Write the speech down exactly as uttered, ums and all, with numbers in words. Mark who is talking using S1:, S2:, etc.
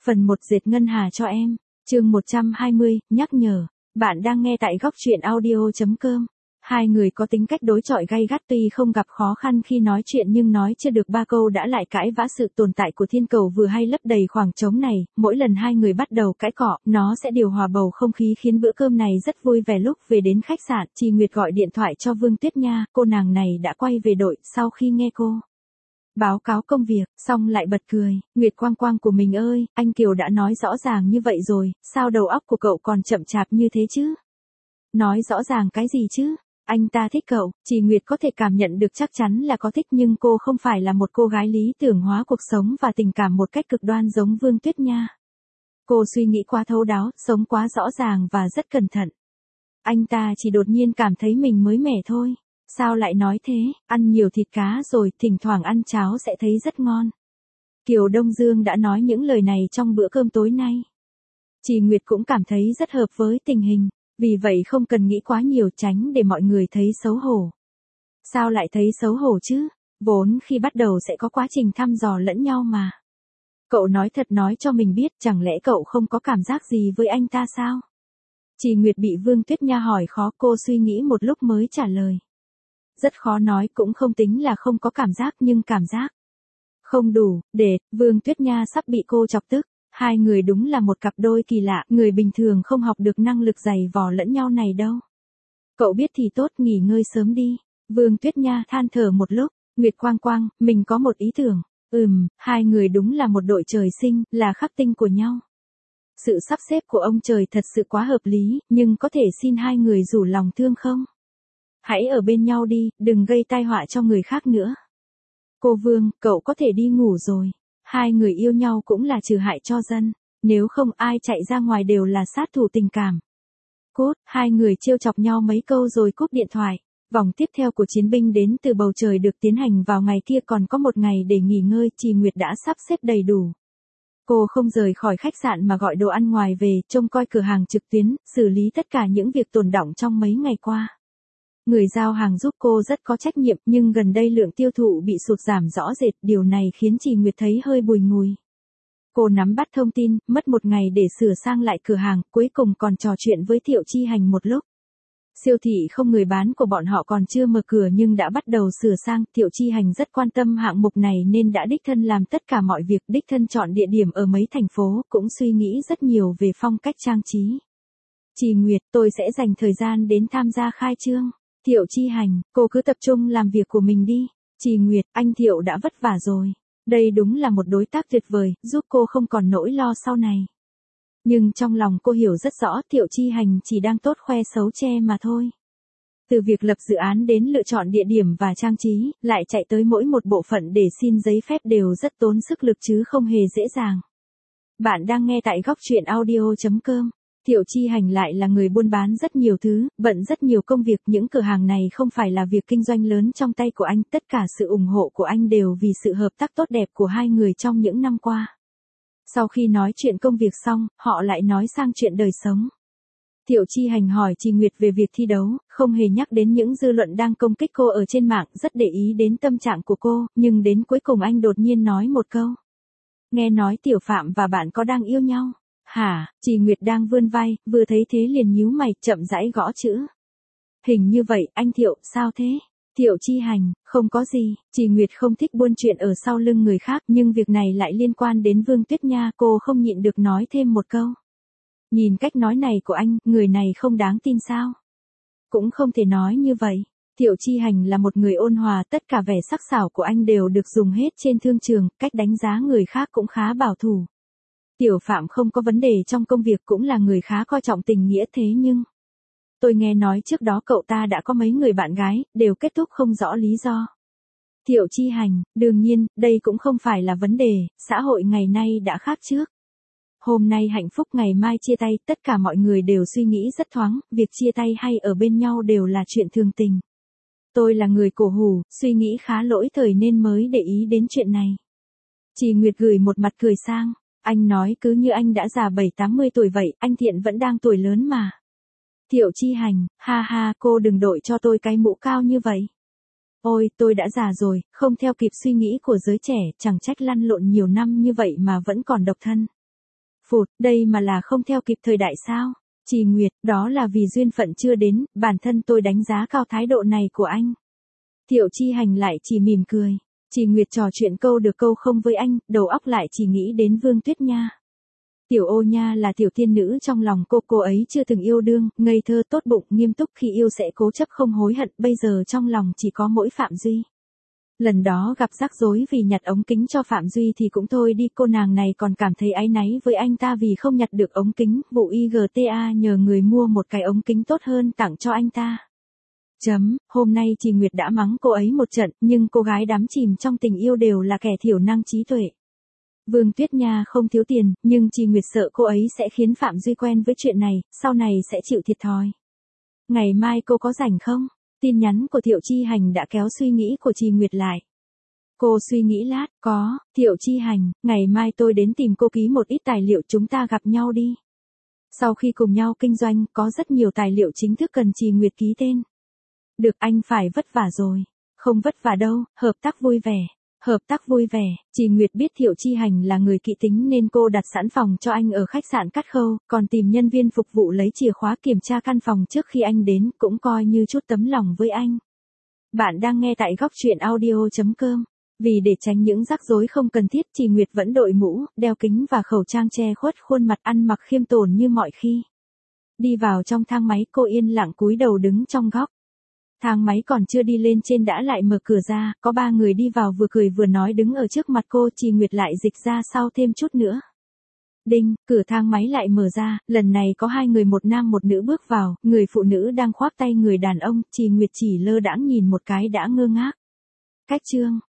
S1: Phần một dệt ngân hà cho em. Chương một trăm hai mươi, nhắc nhở. Bạn đang nghe tại góc truyện audio.com. Hai người có tính cách đối chọi gay gắt, tuy không gặp khó khăn khi nói chuyện nhưng nói chưa được ba câu đã lại cãi vã. Sự tồn tại của thiên cầu vừa hay lấp đầy khoảng trống này, mỗi lần hai người bắt đầu cãi cọ, nó sẽ điều hòa bầu không khí khiến bữa cơm này rất vui vẻ. Lúc về đến khách sạn, chị Nguyệt gọi điện thoại cho Vương Tuyết Nha, cô nàng này đã quay về đội sau khi nghe cô báo cáo công việc, xong lại bật cười. Nguyệt Quang Quang của mình ơi, anh Kiều đã nói rõ ràng như vậy rồi, sao đầu óc của cậu còn chậm chạp như thế chứ? Nói rõ ràng cái gì chứ? Anh ta thích cậu, chị Nguyệt có thể cảm nhận được chắc chắn là có thích, nhưng cô không phải là một cô gái lý tưởng hóa cuộc sống và tình cảm một cách cực đoan giống Vương Tuyết Nha. Cô suy nghĩ quá thấu đáo, sống quá rõ ràng và rất cẩn thận. Anh ta chỉ đột nhiên cảm thấy mình mới mẻ thôi. Sao lại nói thế, ăn nhiều thịt cá rồi, thỉnh thoảng ăn cháo sẽ thấy rất ngon. Kiều Đông Dương đã nói những lời này trong bữa cơm tối nay. Chị Nguyệt cũng cảm thấy rất hợp với tình hình, vì vậy không cần nghĩ quá nhiều, tránh để mọi người thấy xấu hổ. Sao lại thấy xấu hổ chứ, vốn khi bắt đầu sẽ có quá trình thăm dò lẫn nhau mà. Cậu nói thật, nói cho mình biết, chẳng lẽ cậu không có cảm giác gì với anh ta sao? Chị Nguyệt bị Vương Tuyết Nha hỏi khó, cô suy nghĩ một lúc mới trả lời. Rất khó nói, cũng không tính là không có cảm giác, nhưng cảm giác không đủ để. Vương Tuyết Nha sắp bị cô chọc tức. Hai người đúng là một cặp đôi kỳ lạ, người bình thường không học được năng lực giày vò lẫn nhau này đâu. Cậu biết thì tốt, nghỉ ngơi sớm đi. Vương Tuyết Nha than thở một lúc. Nguyệt Quang Quang, mình có một ý tưởng. Ừm, hai người đúng là một đội trời sinh, là khắc tinh của nhau. Sự sắp xếp của ông trời thật sự quá hợp lý, nhưng có thể xin hai người rủ lòng thương không? Hãy ở bên nhau đi, đừng gây tai họa cho người khác nữa. Cô Vương, cậu có thể đi ngủ rồi. Hai người yêu nhau cũng là trừ hại cho dân. Nếu không ai chạy ra ngoài đều là sát thủ tình cảm. Cốt, hai người trêu chọc nhau mấy câu rồi cúp điện thoại. Vòng tiếp theo của chiến binh đến từ bầu trời được tiến hành vào ngày kia, còn có một ngày để nghỉ ngơi. Chị Nguyệt đã sắp xếp đầy đủ. Cô không rời khỏi khách sạn mà gọi đồ ăn ngoài về, trông coi cửa hàng trực tuyến, xử lý tất cả những việc tồn đọng trong mấy ngày qua. Người giao hàng giúp cô rất có trách nhiệm, nhưng gần đây lượng tiêu thụ bị sụt giảm rõ rệt, điều này khiến chị Nguyệt thấy hơi bùi ngùi. Cô nắm bắt thông tin, mất một ngày để sửa sang lại cửa hàng, cuối cùng còn trò chuyện với Thiệu Chi Hành một lúc. Siêu thị không người bán của bọn họ còn chưa mở cửa nhưng đã bắt đầu sửa sang. Thiệu Chi Hành rất quan tâm hạng mục này nên đã đích thân làm tất cả mọi việc, đích thân chọn địa điểm ở mấy thành phố, cũng suy nghĩ rất nhiều về phong cách trang trí. Chị Nguyệt, tôi sẽ dành thời gian đến tham gia khai trương. Thiệu Chi Hành, cô cứ tập trung làm việc của mình đi. Chị Nguyệt, anh Thiệu đã vất vả rồi. Đây đúng là một đối tác tuyệt vời, giúp cô không còn nỗi lo sau này. Nhưng trong lòng cô hiểu rất rõ Thiệu Chi Hành chỉ đang tốt khoe xấu che mà thôi. Từ việc lập dự án đến lựa chọn địa điểm và trang trí, lại chạy tới mỗi một bộ phận để xin giấy phép đều rất tốn sức lực chứ không hề dễ dàng. Bạn đang nghe tại góc truyện audio.com. Thiệu Chi Hành lại là người buôn bán rất nhiều thứ, bận rất nhiều công việc. Những cửa hàng này không phải là việc kinh doanh lớn trong tay của anh, tất cả sự ủng hộ của anh đều vì sự hợp tác tốt đẹp của hai người trong những năm qua. Sau khi nói chuyện công việc xong, họ lại nói sang chuyện đời sống. Thiệu Chi Hành hỏi chị Nguyệt về việc thi đấu, không hề nhắc đến những dư luận đang công kích cô ở trên mạng, rất để ý đến tâm trạng của cô, nhưng đến cuối cùng anh đột nhiên nói một câu. Nghe nói Tiểu Phạm và bạn có đang yêu nhau. Hả, chị Nguyệt đang vươn vai, vừa thấy thế liền nhíu mày, chậm rãi gõ chữ. Hình như vậy, anh Thiệu, sao thế? Thiệu Chi Hành, không có gì, chị Nguyệt không thích buôn chuyện ở sau lưng người khác, nhưng việc này lại liên quan đến Vương Tuyết Nha, cô không nhịn được nói thêm một câu. Nhìn cách nói này của anh, người này không đáng tin sao? Cũng không thể nói như vậy. Thiệu Chi Hành là một người ôn hòa, tất cả vẻ sắc sảo của anh đều được dùng hết trên thương trường, cách đánh giá người khác cũng khá bảo thủ. Tiểu Phạm không có vấn đề trong công việc, cũng là người khá coi trọng tình nghĩa, thế nhưng tôi nghe nói trước đó cậu ta đã có mấy người bạn gái, đều kết thúc không rõ lý do. Thiệu Chi Hành, đương nhiên, đây cũng không phải là vấn đề, xã hội ngày nay đã khác trước. Hôm nay hạnh phúc, ngày mai chia tay, tất cả mọi người đều suy nghĩ rất thoáng, việc chia tay hay ở bên nhau đều là chuyện thường tình. Tôi là người cổ hủ, suy nghĩ khá lỗi thời nên mới để ý đến chuyện này. Chị Nguyệt gửi một mặt cười sang. Anh nói cứ như anh đã già bảy tám mươi tuổi vậy, anh Thiện vẫn đang tuổi lớn mà. Thiệu Chi Hành, ha ha, cô đừng đội cho tôi cái mũ cao như vậy. Ôi, tôi đã già rồi, không theo kịp suy nghĩ của giới trẻ, chẳng trách lăn lộn nhiều năm như vậy mà vẫn còn độc thân. Phụt, đây mà là không theo kịp thời đại sao? Trì Nguyệt, đó là vì duyên phận chưa đến, bản thân tôi đánh giá cao thái độ này của anh. Thiệu Chi Hành lại chỉ mỉm cười. Trì Nguyệt trò chuyện câu được câu không với anh, đầu óc lại chỉ nghĩ đến Vương Tuyết Nha. Tiểu Ô Nha là tiểu tiên nữ trong lòng cô, cô ấy chưa từng yêu đương, ngây thơ tốt bụng, nghiêm túc khi yêu sẽ cố chấp không hối hận, bây giờ trong lòng chỉ có mỗi Phạm Duy. Lần đó gặp rắc rối vì nhặt ống kính cho Phạm Duy thì cũng thôi đi, cô nàng này còn cảm thấy áy náy với anh ta vì không nhặt được ống kính, vụ i giê tê a nhờ người mua một cái ống kính tốt hơn tặng cho anh ta. Chấm, hôm nay Trì Nguyệt đã mắng cô ấy một trận, nhưng cô gái đắm chìm trong tình yêu đều là kẻ thiểu năng trí tuệ. Vương Tuyết Nha không thiếu tiền, nhưng Trì Nguyệt sợ cô ấy sẽ khiến Phạm Duy quen với chuyện này, sau này sẽ chịu thiệt thòi. Ngày mai cô có rảnh không? Tin nhắn của Thiệu Chi Hành đã kéo suy nghĩ của Trì Nguyệt lại. Cô suy nghĩ lát, có, Thiệu Chi Hành, ngày mai tôi đến tìm cô ký một ít tài liệu, chúng ta gặp nhau đi. Sau khi cùng nhau kinh doanh, có rất nhiều tài liệu chính thức cần Trì Nguyệt ký tên. Được, anh phải vất vả rồi. Không vất vả đâu, hợp tác vui vẻ. Hợp tác vui vẻ, Trì Nguyệt biết Thiệu Chi Hành là người kỹ tính nên cô đặt sẵn phòng cho anh ở khách sạn Cát Khâu, còn tìm nhân viên phục vụ lấy chìa khóa kiểm tra căn phòng trước khi anh đến, cũng coi như chút tấm lòng với anh. Bạn đang nghe tại góc truyện audio chấm com. Vì để tránh những rắc rối không cần thiết, Trì Nguyệt vẫn đội mũ, đeo kính và khẩu trang che khuất khuôn mặt, ăn mặc khiêm tốn như mọi khi. Đi vào trong thang máy, cô yên lặng cúi đầu đứng trong góc. Thang máy còn chưa đi lên trên đã lại mở cửa ra, có ba người đi vào vừa cười vừa nói đứng ở trước mặt cô, Trì Nguyệt lại dịch ra sau thêm chút nữa. Đinh, cửa thang máy lại mở ra, lần này có hai người, một nam một nữ bước vào, người phụ nữ đang khoác tay người đàn ông, Trì Nguyệt chỉ lơ đãng nhìn một cái đã ngơ ngác. Cách chương